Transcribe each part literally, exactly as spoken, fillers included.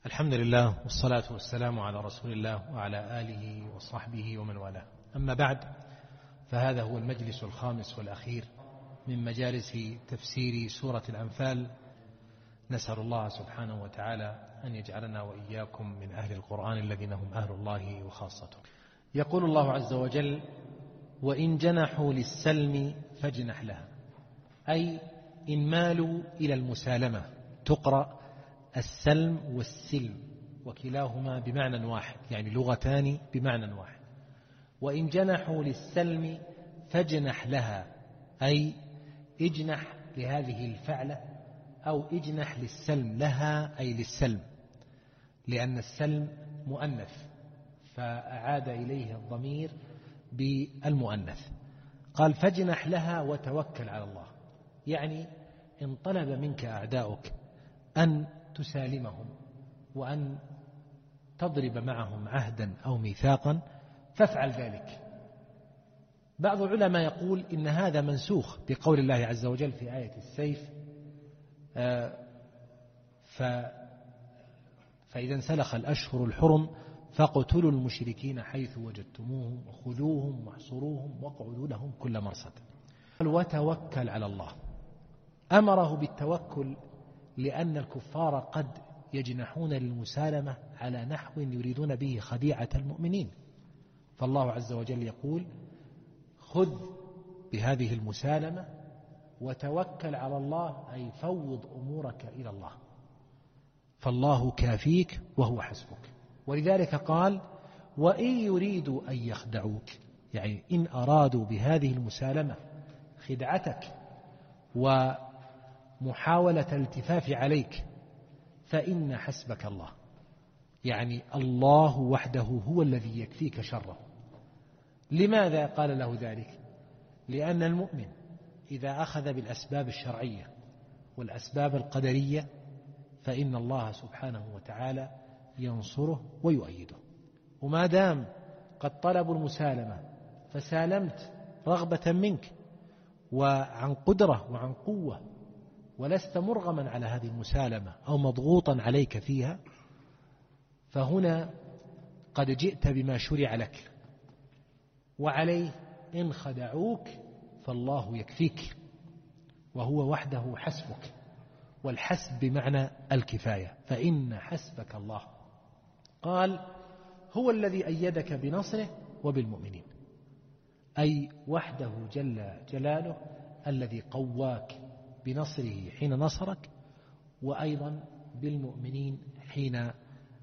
الحمد لله والصلاة والسلام على رسول الله وعلى آله وصحبه ومن والاه. أما بعد، فهذا هو المجلس الخامس والأخير من مجالس تفسير سورة الأنفال. نسأل الله سبحانه وتعالى أن يجعلنا وإياكم من أهل القرآن الذين هم أهل الله وخاصته. يقول الله عز وجل: وإن جنحوا للسلم فاجنح لها، أي إن مالوا إلى المسالمة. تقرأ السلم والسلم وكلاهما بمعنى واحد، يعني لغتان بمعنى واحد. وإن جنحوا للسلم فاجنح لها، أي اجنح لهذه الفعلة، أو اجنح للسلم لها، أي للسلم، لأن السلم مؤنث فأعاد إليه الضمير بالمؤنث. قال: فاجنح لها وتوكل على الله، يعني إن طلب منك أعداؤك أن تسالمهم وأن تضرب معهم عهدا أو ميثاقا فافعل ذلك. بعض العلماء يقول إن هذا منسوخ بقول الله عز وجل في آية السيف: ف فإذا انسلخ الأشهر الحرم فاقتلوا المشركين حيث وجدتموهم وخذوهم واحصروهم واقعدوا لهم كل مرصد. وتوكل على الله، أمره بالتوكل لأن الكفار قد يجنحون للمسالمة على نحو يريدون به خديعة المؤمنين، فالله عز وجل يقول: خذ بهذه المسالمة وتوكل على الله، أي فوض أمورك إلى الله، فالله كافيك وهو حسبك. ولذلك قال: وإن يريدوا أن يخدعوك، يعني إن أرادوا بهذه المسالمة خدعتك ومحاولة الالتفاف عليك فإن حسبك الله، يعني الله وحده هو الذي يكفيك شره. لماذا قال له ذلك؟ لأن المؤمن إذا أخذ بالأسباب الشرعية والأسباب القدرية فإن الله سبحانه وتعالى ينصره ويؤيده. وما دام قد طلبوا المسالمة فسالمت رغبة منك وعن قدرة وعن قوة، ولست مرغما على هذه المسالمة أو مضغوطا عليك فيها، فهنا قد جئت بما شرع لك. وعليه إن خدعوك فالله يكفيك وهو وحده حسبك، والحسب بمعنى الكفاية، فإن حسبك الله. قال: هو الذي أيدك بنصره وبالمؤمنين، أي وحده جل جلاله الذي قواك بنصره حين نصرك، وأيضا بالمؤمنين حين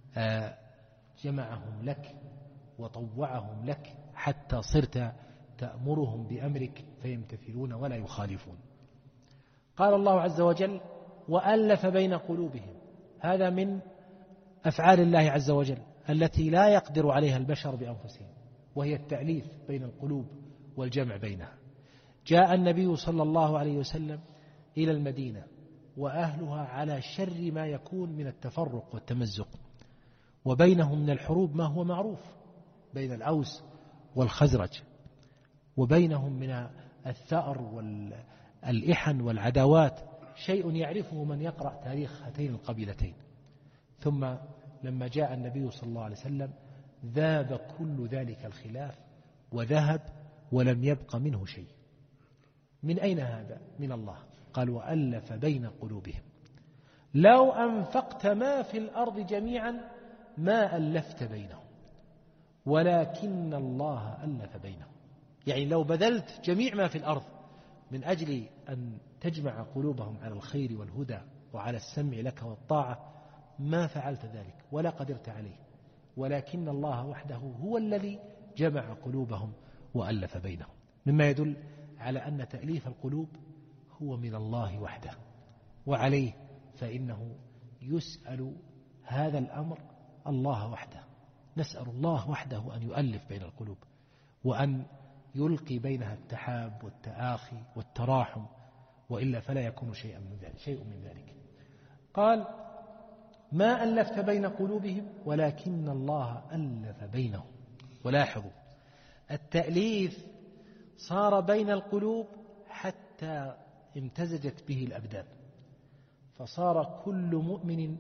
جمعهم لك وطوعهم لك حتى صرت تأمرهم بأمرك فيمتثلون ولا يخالفون. قال الله عز وجل: وألف بين قلوبهم، هذا من أفعال الله عز وجل التي لا يقدر عليها البشر بأنفسهم، وهي التأليف بين القلوب والجمع بينها. جاء النبي صلى الله عليه وسلم إلى المدينة وأهلها على شر ما يكون من التفرق والتمزق، وبينهم من الحروب ما هو معروف بين الأوس والخزرج، وبينهم من الثأر والإحن والعداوات شيء يعرفه من يقرأ تاريخ هاتين القبيلتين. ثم لما جاء النبي صلى الله عليه وسلم ذاب كل ذلك الخلاف وذهب ولم يبق منه شيء. من أين هذا؟ من الله. قال: وألف بين قلوبهم لو أنفقت ما في الأرض جميعا ما ألفت بينهم ولكن الله ألف بينهم، يعني لو بذلت جميع ما في الأرض من أجل أن تجمع قلوبهم على الخير والهدى وعلى السمع لك والطاعة ما فعلت ذلك ولا قدرت عليه، ولكن الله وحده هو الذي جمع قلوبهم وألف بينهم، مما يدل على أن تأليف القلوب هو من الله وحده، وعليه فإنه يسأل هذا الأمر الله وحده. نسأل الله وحده أن يؤلف بين القلوب وأن يلقي بينها التحاب والتآخي والتراحم، وإلا فلا يكون شيئا من ذلك شيء من ذلك. قال: ما ألفت بين قلوبهم ولكن الله ألف بينهم. ولاحظوا التأليف صار بين القلوب حتى امتزجت به الأبدان، فصار كل مؤمن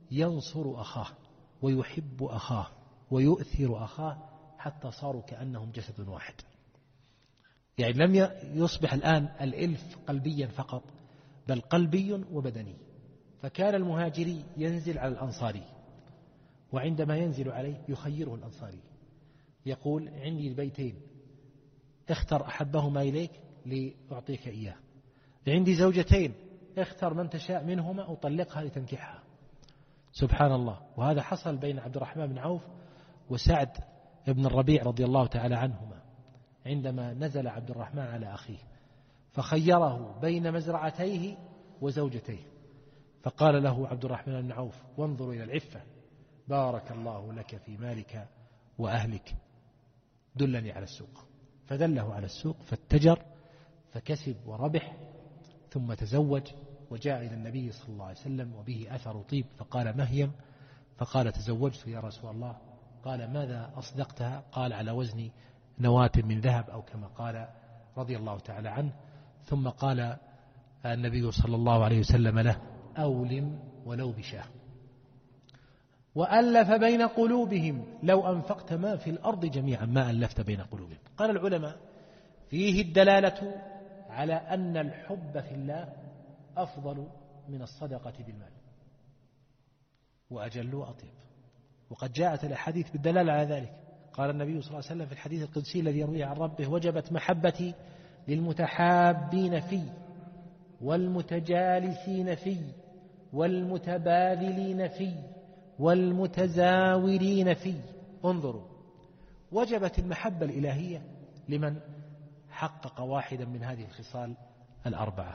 ينصر أخاه ويحب أخاه ويؤثر أخاه حتى صاروا كأنهم جسد واحد. يعني لم يصبح الآن الإلف قلبيا فقط، بل قلبي وبدني. فكان المهاجري ينزل على الأنصاري، وعندما ينزل عليه يخيره الأنصاري، يقول عندي البيتين اختر أحبهما إليك لأعطيك إياه، عندي زوجتين اختر من تشاء منهما أطلقها لتنكحها. سبحان الله. وهذا حصل بين عبد الرحمن بن عوف وسعد بن الربيع رضي الله تعالى عنهما، عندما نزل عبد الرحمن على أخيه فخيره بين مزرعتيه وزوجتيه، فقال له عبد الرحمن بن عوف وانظروا إلى العفة: بارك الله لك في مالك وأهلك، دلني على السوق. فدله على السوق فاتجر فكسب وربح، ثم تزوج وجاء إلى النبي صلى الله عليه وسلم وبه أثر طيب، فقال مهيم، فقال تزوجت يا رسول الله. قال ماذا أصدقتها؟ قال على وزن نواة من ذهب أو كما قال رضي الله تعالى عنه. ثم قال النبي صلى الله عليه وسلم له: أولم ولو بشاه. وألف بين قلوبهم لو أنفقت ما في الأرض جميعا ما ألفت بين قلوبهم. قال العلماء فيه الدلالة على أن الحب في الله أفضل من الصدقة بالمال وأجل وأطيب، وقد جاءت الأحاديث بالدلالة على ذلك. قال النبي صلى الله عليه وسلم في الحديث القدسي الذي يرويه عن ربه: وجبت محبتي للمتحابين في والمتجالسين في والمتبادلين في والمتزاورين في. انظروا، وجبت المحبة الإلهية لمن حقق واحدا من هذه الخصال الأربعة.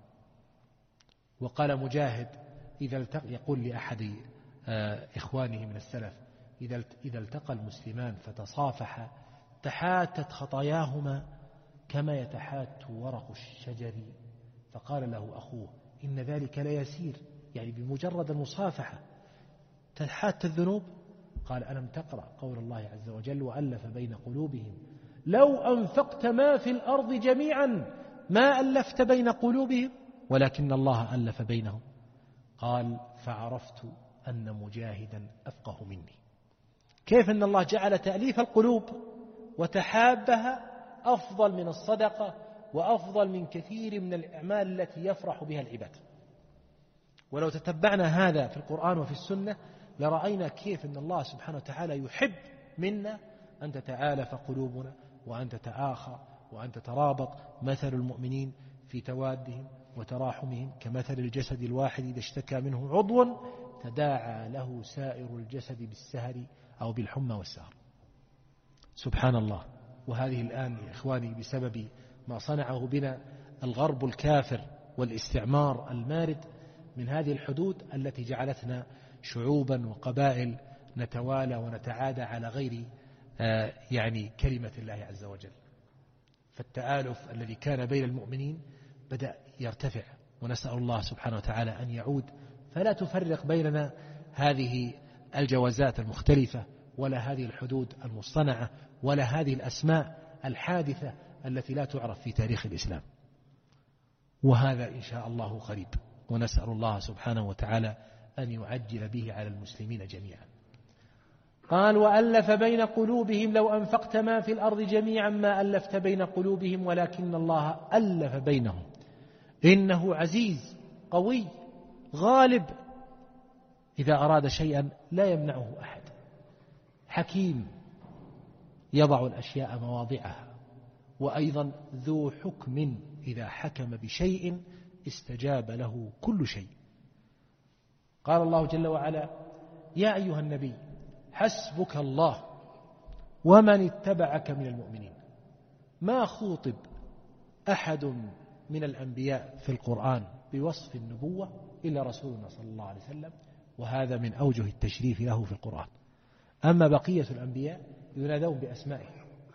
وقال مجاهد إذا التقى، يقول لأحد إخوانه من السلف: إذا التقى المسلمان فتصافحا تحاتت خطاياهما كما يتحات ورق الشجر. فقال له أخوه: إن ذلك لا يسير، يعني بمجرد المصافحة تحات الذنوب. قال: ألم تقرأ قول الله عز وجل: وألف بين قلوبهم لو أنفقت ما في الأرض جميعا ما ألفت بين قلوبهم ولكن الله ألف بينهم. قال: فعرفت أن مجاهدا أفقه مني. كيف أن الله جعل تأليف القلوب وتحابها أفضل من الصدقة وأفضل من كثير من الأعمال التي يفرح بها العباد. ولو تتبعنا هذا في القرآن وفي السنة لرأينا كيف أن الله سبحانه وتعالى يحب منا أن تتآلف قلوبنا وأن تتآخى وأن تترابط. مثل المؤمنين في توادهم وتراحمهم كمثل الجسد الواحد إذا اشتكى منه عضو تداعى له سائر الجسد بالسهر أو بالحمى والسهر. سبحان الله. وهذه الآن يا إخواني بسبب ما صنعه بنا الغرب الكافر والاستعمار المارد من هذه الحدود التي جعلتنا شعوبا وقبائل نتوالى ونتعادى على غير آه يعني كلمة الله عز وجل. فالتآلف الذي كان بين المؤمنين بدأ يرتفع، ونسأل الله سبحانه وتعالى أن يعود، فلا تفرق بيننا هذه الجوازات المختلفة ولا هذه الحدود المصطنعة ولا هذه الأسماء الحادثة التي لا تعرف في تاريخ الإسلام. وهذا إن شاء الله قريب، ونسأل الله سبحانه وتعالى أن يعجل به على المسلمين جميعا. قال: وألف بين قلوبهم لو أنفقت ما في الأرض جميعا ما ألفت بين قلوبهم ولكن الله ألف بينهم إنه عزيز قوي غالب إذا أراد شيئا لا يمنعه أحد، حكيم يضع الأشياء مواضعها، وأيضا ذو حكم إذا حكم بشيء استجاب له كل شيء. قال الله جل وعلا: يا أيها النبي حسبك الله ومن اتبعك من المؤمنين. ما خوطب أحد من الأنبياء في القرآن بوصف النبوة إلا رسولنا صلى الله عليه وسلم، وهذا من أوجه التشريف له في القرآن. أما بقية الأنبياء ينادون بأسمائه،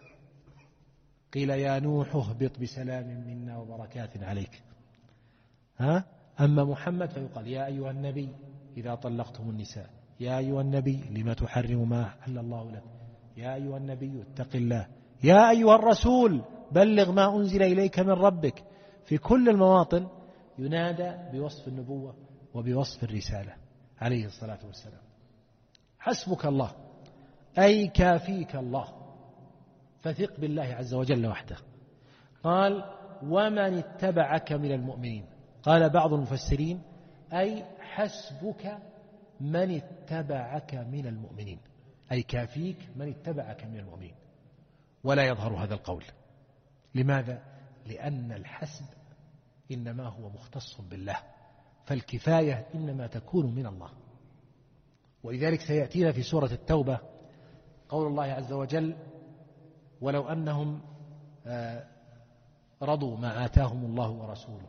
قيل يا نوح اهبط بسلام منا وبركات عليك. ها؟ أما محمد فيقال يا أيها النبي إذا طلقتم النساء، يا أيها النبي لما تحرم ما أحل الله لك، يا أيها النبي اتق الله، يا أيها الرسول بلغ ما أنزل إليك من ربك. في كل المواطن ينادى بوصف النبوة وبوصف الرسالة. عليه الصلاة والسلام. حسبك الله أي كافيك الله، فثق بالله عز وجل وحده. قال ومن اتبعك من المؤمنين. قال بعض المفسرين أي حسبك من اتبعك من المؤمنين، أي كافيك من اتبعك من المؤمنين. ولا يظهر هذا القول. لماذا؟ لأن الحسب إنما هو مختص بالله، فالكفاية إنما تكون من الله. ولذلك سيأتينا في سورة التوبة قول الله عز وجل ولو أنهم رضوا ما آتاهم الله ورسوله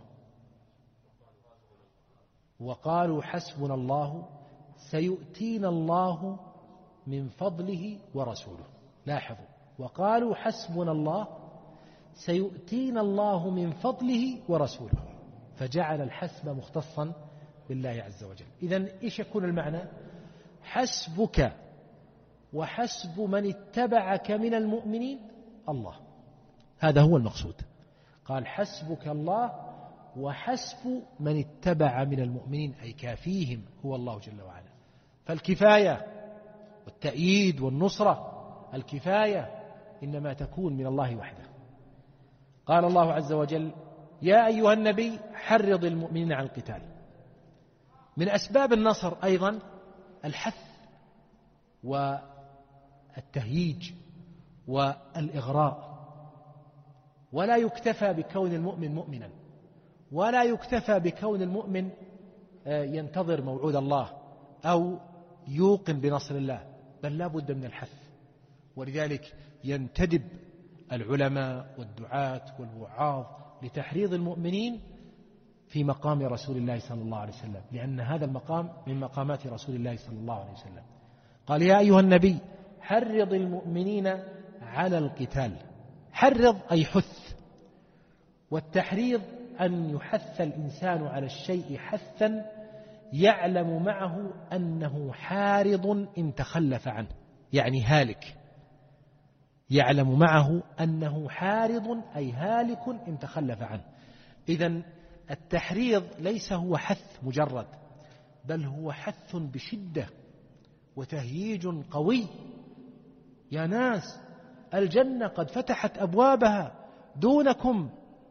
وقالوا حسبنا الله سيؤتينا الله من فضله ورسوله. لاحظوا، وقالوا حسبنا الله سيؤتينا الله من فضله ورسوله، فجعل الحسب مختصا بالله عز وجل. إذن إيش يكون المعنى؟ حسبك وحسب من اتبعك من المؤمنين الله، هذا هو المقصود. قال حسبك الله وحسب من اتبع من المؤمنين، أي كافيهم هو الله جل وعلا. فالكفاية والتأييد والنصرة، الكفاية إنما تكون من الله وحده. قال الله عز وجل يا أيها النبي حرض المؤمنين على القتال. من أسباب النصر أيضا الحث والتهييج والإغراء. ولا يكتفى بكون المؤمن مؤمنا، ولا يكتفى بكون المؤمن ينتظر موعود الله أو يوقن بنصر الله، بل لا بد من الحث. ولذلك ينتدب العلماء والدعاة والوعاظ لتحريض المؤمنين في مقام رسول الله صلى الله عليه وسلم، لأن هذا المقام من مقامات رسول الله صلى الله عليه وسلم. قال يا أيها النبي حرض المؤمنين على القتال. حرض أي حث، والتحريض أن يحث الإنسان على الشيء حثا يعلم معه أنه حارض إن تخلف عنه، يعني هالك، يعلم معه أنه حارض أي هالك إن تخلف عنه. إذن التحريض ليس هو حث مجرد، بل هو حث بشدة وتهييج قوي. يا ناس الجنة قد فتحت أبوابها، دونكم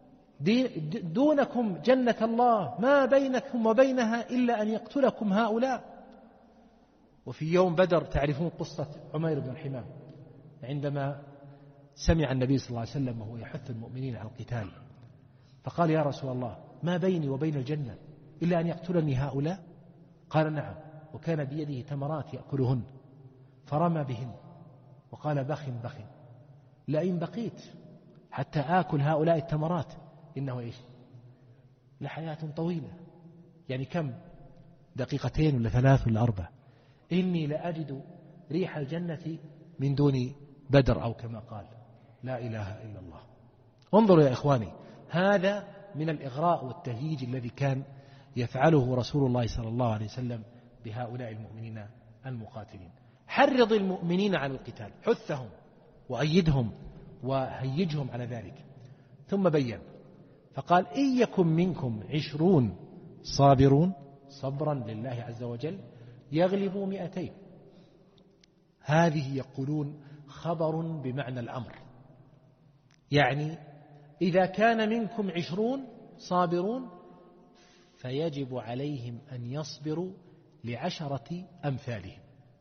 دونكم جنة الله، ما بينكم وبينها إلا أن يقتلكم هؤلاء. وفي يوم بدر تعرفون قصة عمير بن الحمام، عندما سمع النبي صلى الله عليه وسلم وهو يحث المؤمنين على القتال، فقال يا رسول الله ما بيني وبين الجنة إلا أن يقتلني هؤلاء؟ قال نعم، وكان بيده تمرات يأكلهن، فرمى بهن وقال بخ بخ لئن بقيت حتى آكل هؤلاء التمرات إنه إيش لحياة طويلة، يعني كم دقيقتين ولا ثلاث ولا أربع، إني لأجد ريح الجنة من دون بدر أو كما قال. لا إله إلا الله. انظروا يا إخواني، هذا من الإغراء والتهييج الذي كان يفعله رسول الله صلى الله عليه وسلم بهؤلاء المؤمنين المقاتلين. حرض المؤمنين على القتال، حثهم وأيدهم وهيجهم على ذلك. ثم بين فقال إن يكن منكم عشرون صابرون، صبرا لله عز وجل، يغلبوا مئتين. هذه يقولون خبر بمعنى الأمر، يعني إذا كان منكم عشرون صابرون فيجب عليهم أن يصبروا لعشرة أمثالهم،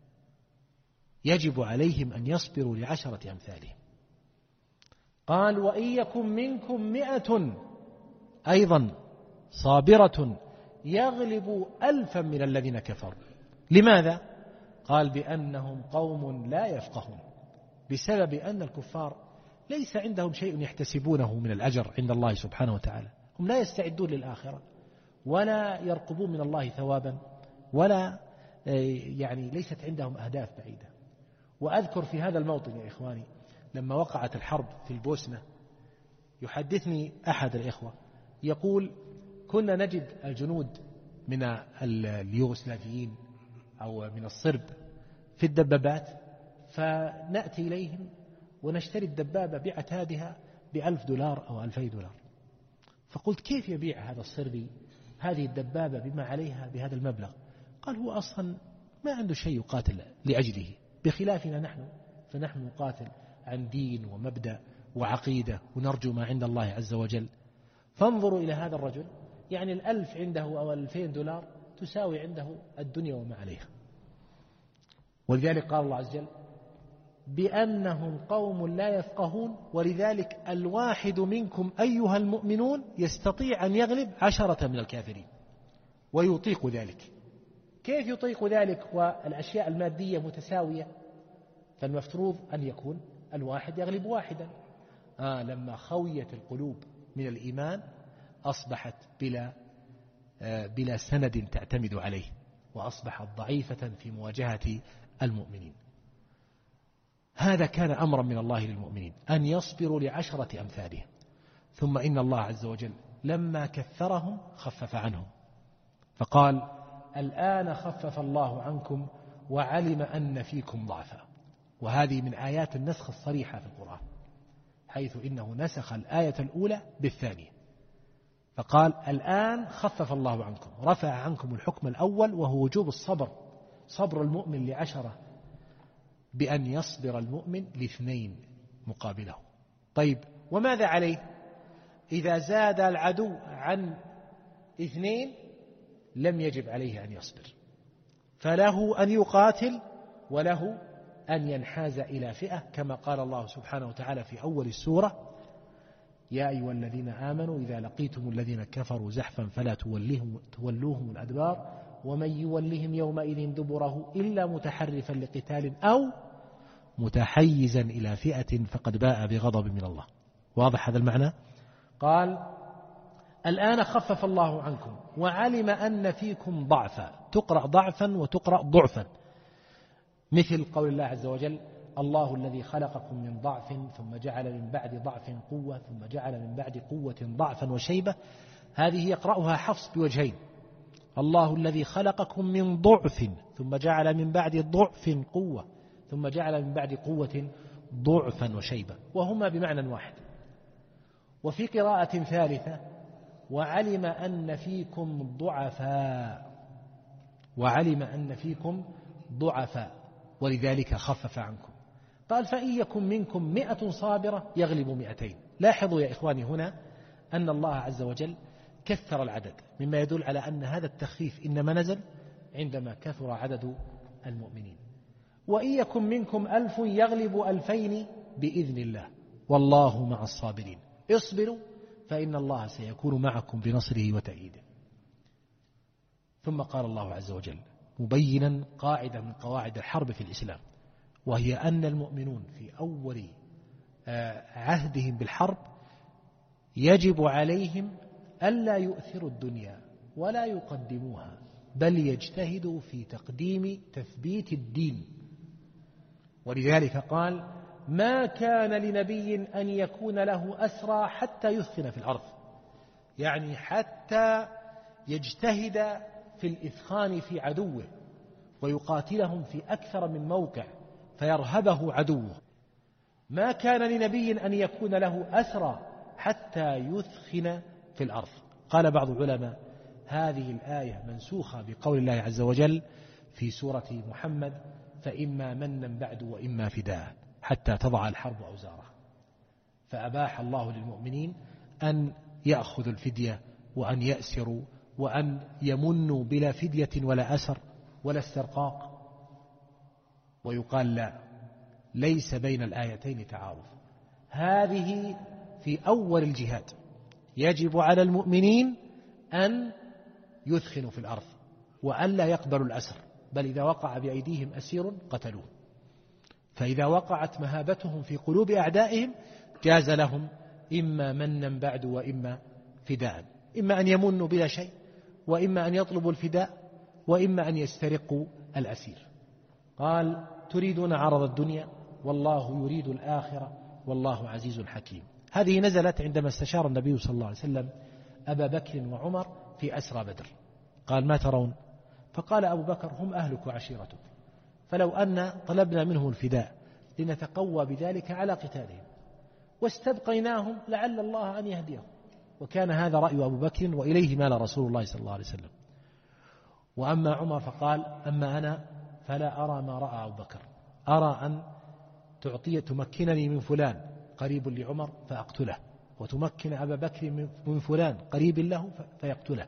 يجب عليهم أن يصبروا لعشرة أمثالهم. قال وإن يكن منكم مئة أيضا صابرة يغلب ألفا من الذين كفروا. لماذا؟ قال بأنهم قوم لا يفقهون، بسبب أن الكفار ليس عندهم شيء يحتسبونه من الأجر عند الله سبحانه وتعالى، هم لا يستعدون للآخرة ولا يرقبون من الله ثوابا، ولا يعني ليست عندهم أهداف بعيدة. وأذكر في هذا الموطن يا إخواني لما وقعت الحرب في البوسنة، يحدثني أحد الإخوة يقول كنا نجد الجنود من اليوغوسلافيين أو من الصرب في الدبابات، فنأتي إليهم ونشتري الدبابة بعتادها بألف دولار أو ألفي دولار. فقلت كيف يبيع هذا الصربي هذه الدبابة بما عليها بهذا المبلغ؟ قال هو أصلا ما عنده شيء يقاتل لأجله، بخلافنا نحن فنحن نقاتل عن دين ومبدأ وعقيدة ونرجو ما عند الله عز وجل. فانظروا إلى هذا الرجل، يعني الألف عنده أو الألفين دولار تساوي عنده الدنيا وما عليها. ولذلك قال الله عز وجل بأنهم قوم لا يفقهون، ولذلك الواحد منكم أيها المؤمنون يستطيع أن يغلب عشرة من الكافرين ويطيق ذلك. كيف يطيق ذلك والأشياء المادية متساوية؟ فالمفترض أن يكون الواحد يغلب واحدا. آه لما خويت القلوب من الإيمان أصبحت بلا, آه بلا سند تعتمد عليه، وأصبحت ضعيفة في مواجهة المؤمنين. هذا كان أمرا من الله للمؤمنين أن يصبروا لعشرة أمثالهم. ثم إن الله عز وجل لما كثرهم خفف عنهم، فقال الآن خفف الله عنكم وعلم أن فيكم ضعفا. وهذه من آيات النسخ الصريحة في القرآن، حيث إنه نسخ الآية الأولى بالثانية، فقال الآن خفف الله عنكم، رفع عنكم الحكم الأول وهو وجوب الصبر، صبر المؤمن لعشرة، بأن يصبر المؤمن لاثنين مقابله. طيب وماذا عليه إذا زاد العدو عن اثنين؟ لم يجب عليه أن يصبر، فله أن يقاتل وله أن ينحاز إلى فئة، كما قال الله سبحانه وتعالى في أول السورة يا أيها الذين آمنوا إذا لقيتم الذين كفروا زحفا فلا تولوهم, تولوهم الأدبار ومن يولهم يومئذ دبره إلا متحرفا لقتال أو متحيزا إلى فئة فقد باء بغضب من الله. واضح هذا المعنى؟ قال الآن خفف الله عنكم وعلم أن فيكم ضعفا، تقرأ ضعفا وتقرأ ضعفا، مثل قول الله عز وجل الله الذي خلقكم من ضعف ثم جعل من بعد ضعف قوة ثم جعل من بعد قوة ضعفا وشيبة. هذه يقرأها حفص بوجهين، الله الذي خلقكم من ضعف ثم جعل من بعد ضعف قوة ثم جعل من بعد قوة ضعفا وشيبة، وهما بمعنى واحد. وفي قراءة ثالثة وعلم أن فيكم ضعفاء، وعلم أن فيكم ضعفاء ولذلك خفف عنكم. قال فإن يكن منكم مئة صابرة يغلب مئتين. لاحظوا يا إخواني هنا أن الله عز وجل كثر العدد، مما يدل على أن هذا التخفيف إنما نزل عندما كثر عدد المؤمنين. وإن يكن منكم ألف يغلب ألفين بإذن الله والله مع الصابرين. اصبروا فإن الله سيكون معكم بنصره وتأييده. ثم قال الله عز وجل مبينا قاعدة من قواعد الحرب في الإسلام، وهي أن المؤمنون في أول عهدهم بالحرب يجب عليهم ألا يؤثروا الدنيا ولا يقدموها، بل يجتهدوا في تقديم تثبيت الدين. ولذلك قال ما كان لنبي أن يكون له أسرى حتى يثخن في الأرض، يعني حتى يجتهد في الإثخان في عدوه ويقاتلهم في أكثر من موقع فيرهبه عدوه. ما كان لنبي أن يكون له أسرى حتى يثخن في الأرض. قال بعض العلماء هذه الآية منسوخة بقول الله عز وجل في سورة محمد فإما منا بعد وإما فداء حتى تضع الحرب أوزارها، فأباح الله للمؤمنين أن يأخذوا الفدية وأن يأسروا وأن يمنوا بلا فدية ولا أسر ولا استرقاق. ويقال لا، ليس بين الآيتين تعارض، هذه في أول الجهاد يجب على المؤمنين أن يثخنوا في الأرض وأن لا يقبلوا الأسر، بل إذا وقع بأيديهم أسير قتلوه. فإذا وقعت مهابتهم في قلوب أعدائهم جاز لهم إما منا بعد وإما فداء، إما أن يمنوا بلا شيء وإما أن يطلبوا الفداء وإما أن يسترقوا الأسير. قال تريدون عرض الدنيا والله يريد الآخرة والله عزيز حكيم. هذه نزلت عندما استشار النبي صلى الله عليه وسلم أبا بكر وعمر في أسرى بدر. قال ما ترون؟ فقال أبو بكر هم أهلك وعشيرتك، فلو أن طلبنا منهم الفداء لنتقوى بذلك على قتالهم واستبقيناهم لعل الله أن يهديهم. وكان هذا رأي أبو بكر وإليه مال رسول الله صلى الله عليه وسلم. وأما عمر فقال أما أنا فلا أرى ما رأى أبو بكر، أرى أن تعطي تمكنني من فلان قريب لعمر فأقتله، وتمكن أبا بكر من فلان قريب له فيقتله،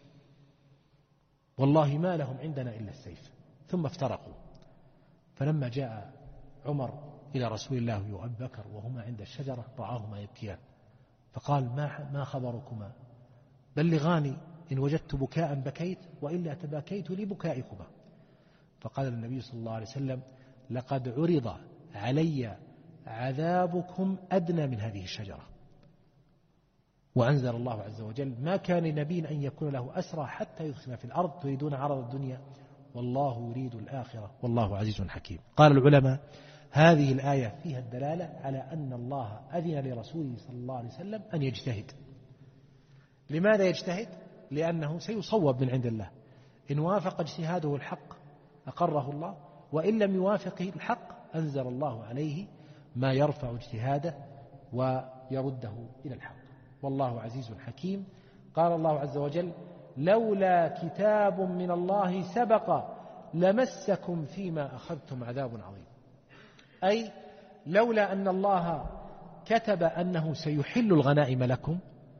والله ما لهم عندنا إلا السيف. ثم افترقوا. فلما جاء عمر إلى رسول الله وأبي بكر وهما عند الشجرة رآهما يبكيان، فقال ما ما خبركما؟ بلغاني إن وجدت بكاء بكيت وإلا تباكيت لبكائكما. فقال النبي صلى الله عليه وسلم لقد عرض علي عذابكم أدنى من هذه الشجرة. وأنزل الله عز وجل ما كان لنبي أن يكون له أسرى حتى يدخل في الأرض تريدون عرض الدنيا والله يريد الآخرة والله عزيز حكيم. قال العلماء هذه الآية فيها الدلالة على أن الله أذن لرسوله صلى الله عليه وسلم أن يجتهد. لماذا يجتهد؟ لأنه سيصوب من عند الله، إن وافق اجتهاده الحق أقره الله، وإن لم يوافقه الحق أنزل الله عليه ما يرفع اجتهاده ويرده إلى الحق، والله عزيز حكيم. قال الله عز وجل لولا كتاب من الله سبق لمسكم فيما أخذتم عذاب عظيم، أي لولا أن الله كتب أنه سيحل الغنائم لكم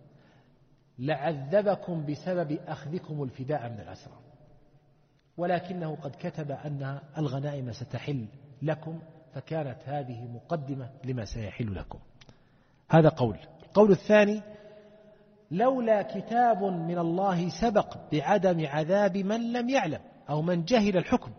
لعذبكم بسبب أخذكم الفداء من الأسرى، ولكنه قد كتب أن الغنائم ستحل لكم، فكانت هذه مقدمة لما سيحل لكم. هذا قول. القول الثاني لولا كتاب من الله سبق بعدم عذاب من لم يعلم أو من جهل الحكم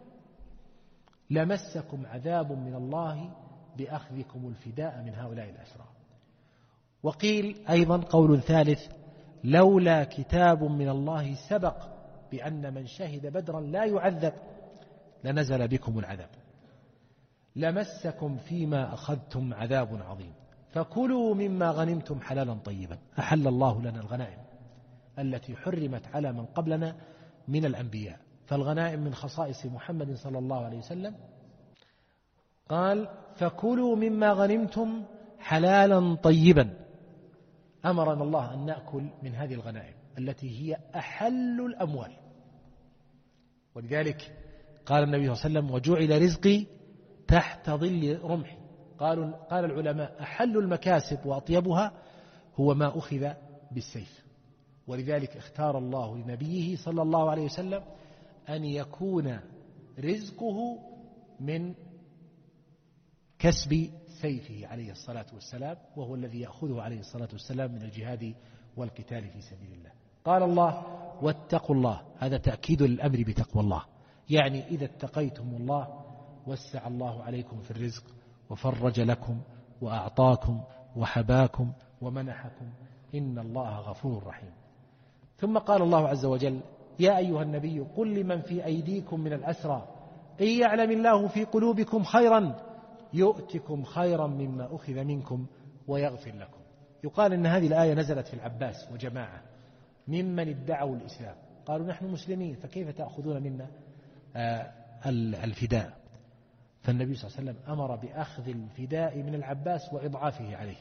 لمسكم عذاب من الله بأخذكم الفداء من هؤلاء الأسرى. وقيل أيضا قول ثالث لولا كتاب من الله سبق بأن من شهد بدرا لا يعذب لنزل بكم العذاب لمسكم فيما أخذتم عذاب عظيم فكلوا مما غنمتم حلالا طيبا. أحل الله لنا الغنائم التي حرمت على من قبلنا من الأنبياء، فالغنائم من خصائص محمد صلى الله عليه وسلم. قال فكلوا مما غنمتم حلالا طيبا، أمرنا الله أن نأكل من هذه الغنائم التي هي أحل الأموال، ولذلك قال النبي صلى الله عليه وسلم وجعل رزقي تحت ظل رمحي. قالوا قال العلماء أحل المكاسب وأطيبها هو ما أخذ بالسيف، ولذلك اختار الله لنبيه صلى الله عليه وسلم أن يكون رزقه من كسب سيفه عليه الصلاة والسلام، وهو الذي يأخذه عليه الصلاة والسلام من الجهاد والقتال في سبيل الله. قال الله واتقوا الله، هذا تأكيد للأمر بتقوى الله، يعني إذا اتقيتم الله وسع الله عليكم في الرزق وفرج لكم وأعطاكم وحباكم ومنحكم، إن الله غفور رحيم. ثم قال الله عز وجل يا أيها النبي قل لمن في أيديكم من الأسرى إن يعلم الله في قلوبكم خيرا يؤتكم خيرا مما أخذ منكم ويغفر لكم. يقال إن هذه الآية نزلت في العباس وجماعة ممن ادعوا الإسلام، قالوا نحن مسلمين فكيف تأخذون منا آه الفداء؟ فالنبي صلى الله عليه وسلم أمر بأخذ الفداء من العباس وإضعافه عليه.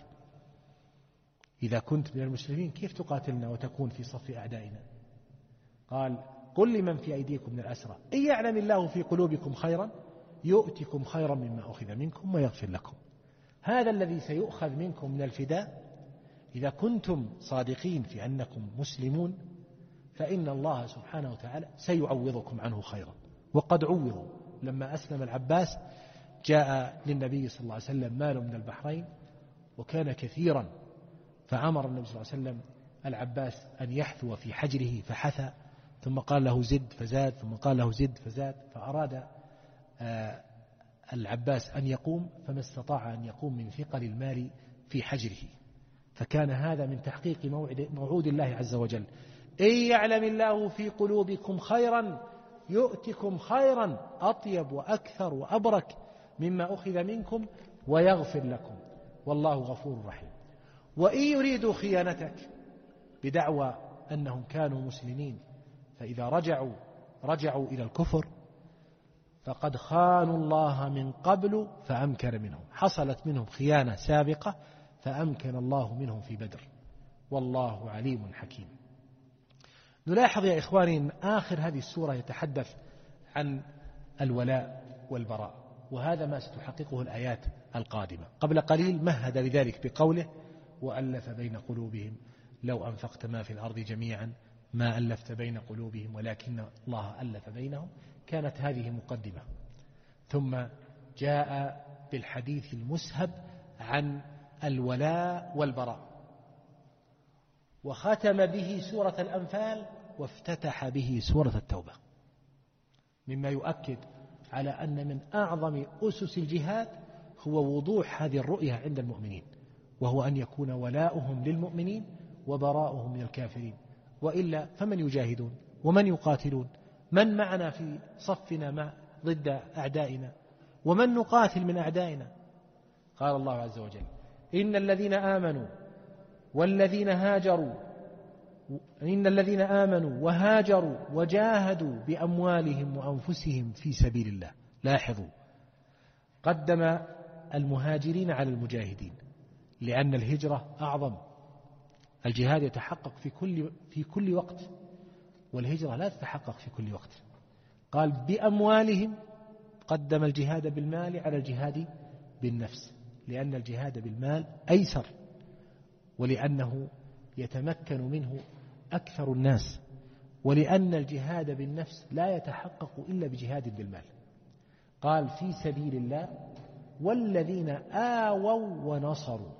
إذا كنت من المسلمين كيف تقاتلنا وتكون في صف أعدائنا؟ قال قل لمن في أيديكم من الأسرى إن يعلم الله في قلوبكم خيرا يؤتكم خيرا مما أخذ منكم ويغفر لكم. هذا الذي سيؤخذ منكم من الفداء إذا كنتم صادقين في أنكم مسلمون فإن الله سبحانه وتعالى سيعوضكم عنه خيرا، وقد عوضوا. لما أسلم العباس جاء للنبي صلى الله عليه وسلم مال من البحرين وكان كثيرا، فأمر النبي صلى الله عليه وسلم العباس أن يحثو في حجره فحثى، ثم قال له زد فزاد، ثم قال له زد فزاد، فأراد آه العباس أن يقوم فما استطاع أن يقوم من ثقل المال في حجره. فكان هذا من تحقيق موعد موعود الله عز وجل إن يعلم الله في قلوبكم خيرا يؤتكم خيرا أطيب وأكثر وأبرك مما أخذ منكم ويغفر لكم والله غفور رحيم. وإن يريدوا خيانتك بدعوى أنهم كانوا مسلمين فإذا رجعوا رجعوا إلى الكفر فقد خانوا الله من قبل فأمكن منهم، حصلت منهم خيانة سابقة فأمكن الله منهم في بدر، والله عليم حكيم. نلاحظ يا إخواني أن آخر هذه السورة يتحدث عن الولاء والبراء، وهذا ما ستحققه الآيات القادمة. قبل قليل مهد لذلك بقوله وألف بين قلوبهم لو أنفقت ما في الأرض جميعا ما ألفت بين قلوبهم ولكن الله ألف بينهم. كانت هذه مقدمة، ثم جاء بالحديث المسهب عن الولاء والبراء، وختم به سورة الأنفال، وافتتح به سورة التوبة، مما يؤكد على أن من أعظم أسس الجهاد هو وضوح هذه الرؤية عند المؤمنين، وهو أن يكون ولاؤهم للمؤمنين وبراؤهم من الكافرين، وإلا فمن يجاهدون ومن يقاتلون؟ من معنا في صفنا مع ضد أعدائنا؟ ومن نقاتل من أعدائنا؟ قال الله عز وجل إن الذين آمنوا والذين هاجروا إن الذين آمنوا وهاجروا وجاهدوا بأموالهم وأنفسهم في سبيل الله. لاحظوا، قدم المهاجرين على المجاهدين لأن الهجرة أعظم. الجهاد يتحقق في كل في كل وقت، والهجرة لا تتحقق في كل وقت. قال بأموالهم، قدم الجهاد بالمال على الجهاد بالنفس، لأن الجهاد بالمال أيسر، ولأنه يتمكن منه أكثر الناس، ولأن الجهاد بالنفس لا يتحقق إلا بجهاد بالمال. قال في سبيل الله والذين آووا ونصروا.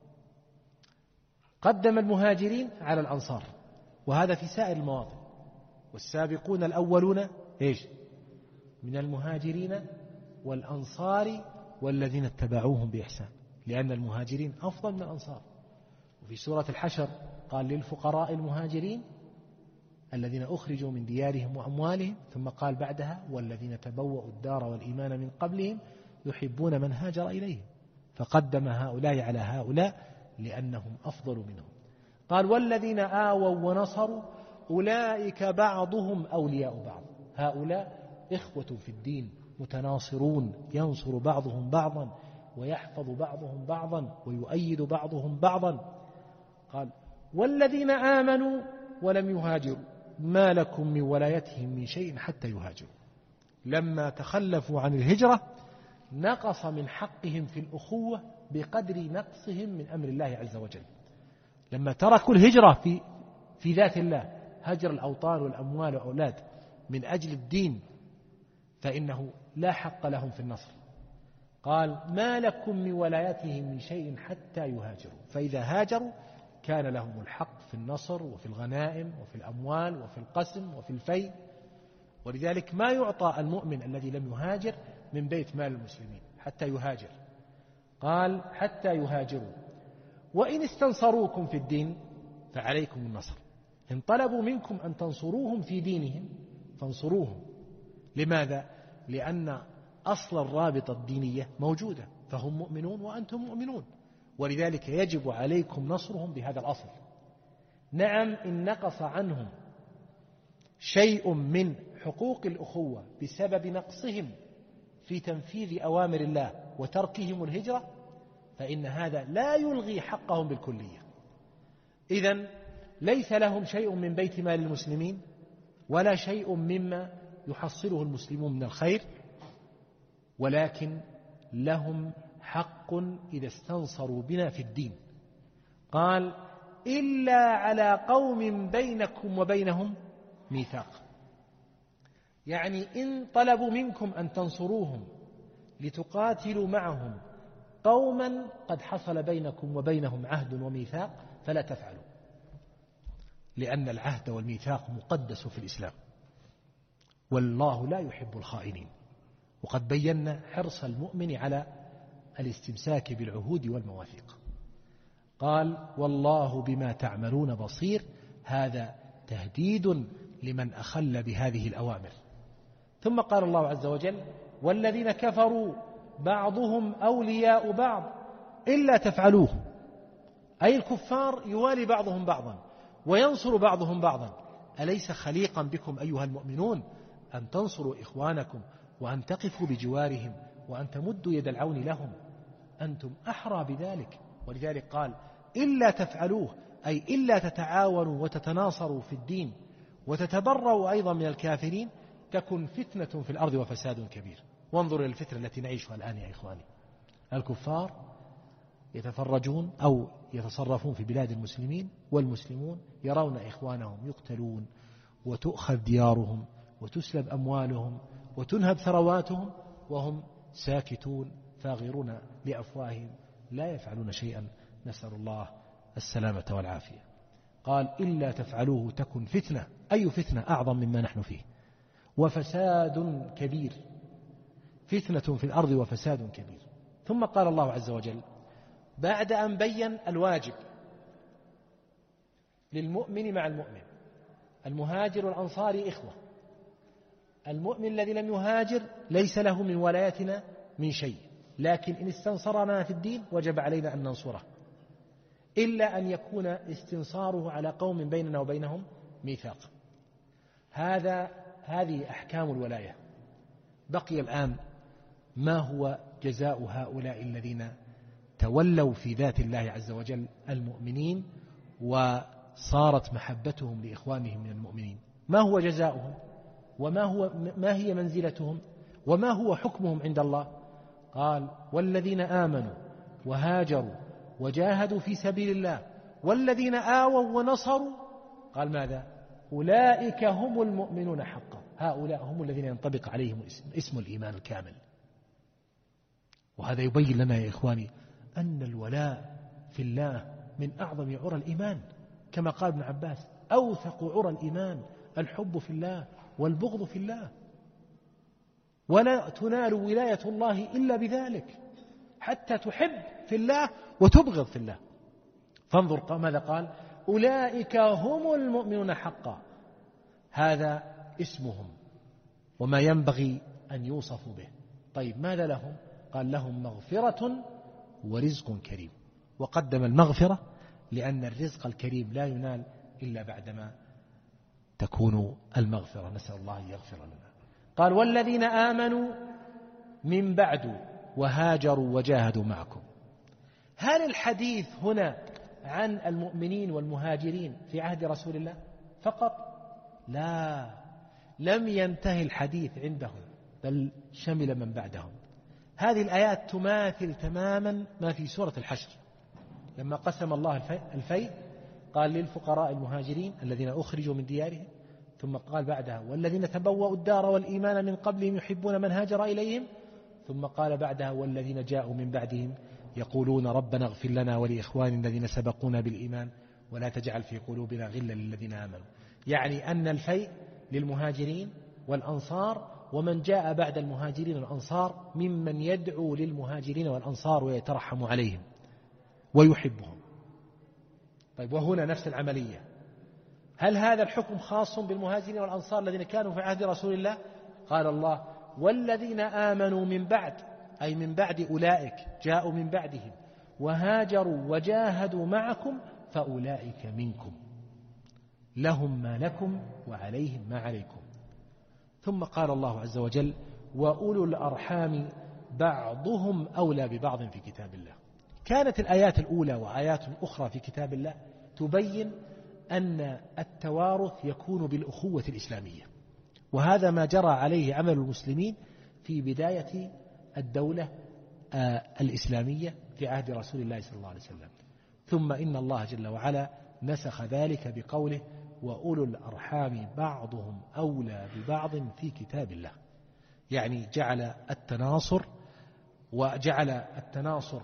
قدم المهاجرين على الأنصار، وهذا في سائر المواطن. والسابقون الأولون إيش؟ من المهاجرين والأنصار والذين اتبعوهم بإحسان، لأن المهاجرين أفضل من الأنصار. وفي سورة الحشر قال للفقراء المهاجرين الذين أخرجوا من ديارهم وأموالهم، ثم قال بعدها والذين تبوأوا الدار والإيمان من قبلهم يحبون من هاجر إليهم، فقدم هؤلاء على هؤلاء لأنهم أفضل منهم. قال والذين آووا ونصروا أولئك بعضهم أولياء بعض. هؤلاء إخوة في الدين متناصرون، ينصر بعضهم بعضا ويحفظ بعضهم بعضا ويؤيد بعضهم بعضا. قال والذين آمنوا ولم يهاجروا ما لكم من ولايتهم من شيء حتى يهاجروا. لما تخلفوا عن الهجرة نقص من حقهم في الأخوة بقدر نقصهم من أمر الله عز وجل. لما تركوا الهجرة في في ذات الله، هجر الأوطان والأموال والأولاد من أجل الدين، فإنه لا حق لهم في النصر. قال ما لكم من ولايتهم من شيء حتى يهاجروا، فإذا هاجروا كان لهم الحق في النصر وفي الغنائم وفي الأموال وفي القسم وفي الفيء. ولذلك ما يعطى المؤمن الذي لم يهاجر من بيت مال المسلمين حتى يهاجر. قال حتى يهاجروا وإن استنصروكم في الدين فعليكم النصر. إن طلبوا منكم أن تنصروهم في دينهم فانصروهم. لماذا؟ لأن أصل الرابطة الدينية موجودة، فهم مؤمنون وأنتم مؤمنون، ولذلك يجب عليكم نصرهم بهذا الأصل. نعم إن نقص عنهم شيء من حقوق الأخوة بسبب نقصهم في تنفيذ أوامر الله وتركهم الهجرة، فإن هذا لا يلغي حقهم بالكلية. إذن ليس لهم شيء من بيت مال المسلمين ولا شيء مما يحصله المسلمون من الخير، ولكن لهم حق إذا استنصروا بنا في الدين. قال إلا على قوم بينكم وبينهم ميثاق، يعني إن طلبوا منكم أن تنصروهم لتقاتلوا معهم قوما قد حصل بينكم وبينهم عهد وميثاق فلا تفعلوا، لأن العهد والميثاق مقدس في الإسلام، والله لا يحب الخائنين. وقد بينا حرص المؤمن على الاستمساك بالعهود والمواثيق. قال والله بما تعملون بصير، هذا تهديد لمن أخل بهذه الأوامر. ثم قال الله عز وجل والذين كفروا بعضهم أولياء بعض إلا تفعلوه، أي الكفار يوالي بعضهم بعضا وينصر بعضهم بعضا. أليس خليقا بكم أيها المؤمنون أن تنصروا إخوانكم وأن تقفوا بجوارهم وأن تمدوا يد العون لهم؟ أنتم أحرى بذلك. ولذلك قال إلا تفعلوه، أي إلا تتعاونوا وتتناصروا في الدين وتتبرأ أيضا من الكافرين تكن فتنة في الأرض وفساد كبير. وانظر إلى الفتنة التي نعيشها الآن يا إخواني. الكفار يتفرجون أو يتصرفون في بلاد المسلمين، والمسلمون يرون إخوانهم يقتلون وتؤخذ ديارهم وتسلب أموالهم وتنهب ثرواتهم، وهم ساكتون فاغرون لأفواههم لا يفعلون شيئا، نسأل الله السلامة والعافية. قال إلا تفعلوه تكن فتنة. أي فتنة أعظم مما نحن فيه؟ وفساد كبير. فتنة في الأرض وفساد كبير. ثم قال الله عز وجل بعد أن بين الواجب للمؤمن مع المؤمن، المهاجر والأنصار إخوة، المؤمن الذي لم يهاجر ليس له من ولايتنا من شيء، لكن إن استنصرنا في الدين وجب علينا أن ننصره، إلا أن يكون استنصاره على قوم بيننا وبينهم ميثاق. هذا هذه أحكام الولاية. بقي الآن ما هو جزاء هؤلاء الذين تولوا في ذات الله عز وجل المؤمنين وصارت محبتهم لإخوانهم من المؤمنين؟ ما هو جزاؤهم؟ وما هو ما هي منزلتهم؟ وما هو حكمهم عند الله؟ قال والذين آمنوا وهاجروا وجاهدوا في سبيل الله والذين آووا ونصروا، قال ماذا؟ أولئك هم المؤمنون حقا. هؤلاء هم الذين ينطبق عليهم اسم, اسم الإيمان الكامل. وهذا يبين لنا يا إخواني أن الولاء في الله من أعظم عرى الإيمان، كما قال ابن عباس أوثق عرى الإيمان الحب في الله والبغض في الله، ولا تنال ولاية الله إلا بذلك، حتى تحب في الله وتبغض في الله. فانظر ماذا قال؟ أولئك هم المؤمنون حقا. هذا اسمهم وما ينبغي أن يوصفوا به. طيب ماذا لهم؟ قال لهم مغفرة ورزق كريم. وقدم المغفرة لأن الرزق الكريم لا ينال إلا بعدما تكون المغفرة، نسأل الله أن يغفر لنا. قال والذين آمنوا من بعد وهاجروا وجاهدوا معكم. هل الحديث هنا عن المؤمنين والمهاجرين في عهد رسول الله فقط؟ لا، لم ينتهي الحديث عندهم بل شمل من بعدهم. هذه الآيات تماثل تماما ما في سورة الحشر لما قسم الله الفيء، قال للفقراء المهاجرين الذين أخرجوا من ديارهم، ثم قال بعدها والذين تبوأوا الدار والإيمان من قبلهم يحبون من هاجر إليهم، ثم قال بعدها والذين جاءوا من بعدهم يقولون ربنا اغفر لنا ولإخواننا الذين سبقونا بالإيمان ولا تجعل في قلوبنا غلا للذين آمنوا. يعني أن الفيء للمهاجرين والأنصار ومن جاء بعد المهاجرين والأنصار ممن يدعو للمهاجرين والأنصار ويترحم عليهم ويحبهم. طيب وهنا نفس العملية. هل هذا الحكم خاص بالمهاجرين والأنصار الذين كانوا في عهد رسول الله؟ قال الله والذين آمنوا من بعد، أي من بعد أولئك جاءوا من بعدهم وهاجروا وجاهدوا معكم فأولئك منكم لهم ما لكم وعليهم ما عليكم. ثم قال الله عز وجل وأولو الأرحام بعضهم أولى ببعض في كتاب الله. كانت الآيات الأولى وآيات أخرى في كتاب الله تبين أن التوارث يكون بالأخوة الإسلامية، وهذا ما جرى عليه عمل المسلمين في بداية الدولة الإسلامية في عهد رسول الله صلى الله عليه وسلم. ثم إن الله جل وعلا نسخ ذلك بقوله وأولو الأرحام بعضهم أولى ببعض في كتاب الله، يعني جعل التناصر وجعل التناصر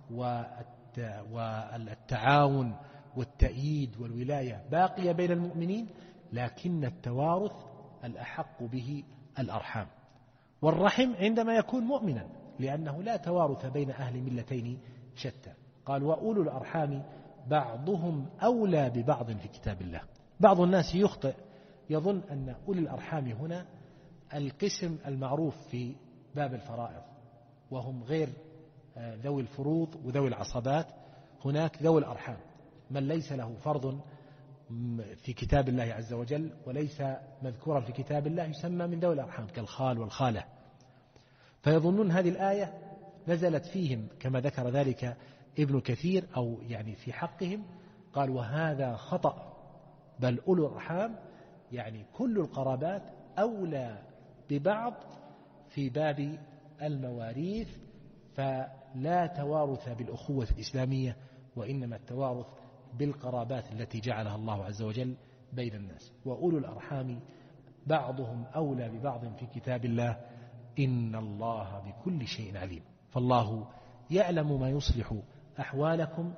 والتعاون والتأييد والولاية باقية بين المؤمنين، لكن التوارث الأحق به الأرحام، والرحم عندما يكون مؤمنا، لأنه لا توارث بين أهل ملتين شتى. قال وأولو الأرحام بعضهم أولى ببعض في كتاب الله. بعض الناس يخطئ يظن أن أولي الأرحام هنا القسم المعروف في باب الفرائض، وهم غير ذوي الفروض وذوي العصبات. هناك ذوي الأرحام من ليس له فرض في كتاب الله عز وجل وليس مذكورا في كتاب الله يسمى من ذوي الأرحام كالخال والخالة، فيظنون هذه الآية نزلت فيهم كما ذكر ذلك ابن كثير، أو يعني في حقهم قال وهذا خطأ، بل أولو الأرحام يعني كل القرابات أولى ببعض في باب المواريث، فلا توارث بالأخوة الإسلامية، وإنما التوارث بالقرابات التي جعلها الله عز وجل بين الناس. وأولو الأرحام بعضهم أولى ببعض في كتاب الله إن الله بكل شيء عليم. فالله يعلم ما يصلح أحوالكم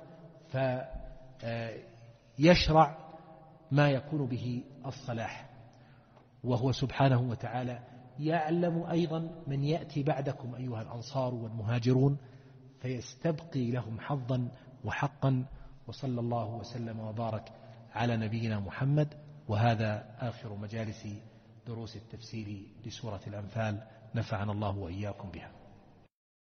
فيشرع ما يكون به الصلاح، وهو سبحانه وتعالى يعلم أيضا من يأتي بعدكم أيها الأنصار والمهاجرون فيستبقي لهم حظا وحقا. وصلى الله وسلم وبارك على نبينا محمد. وهذا آخر مجالس دروس التفسير لسورة الأنفال، نفعنا الله وإياكم بها.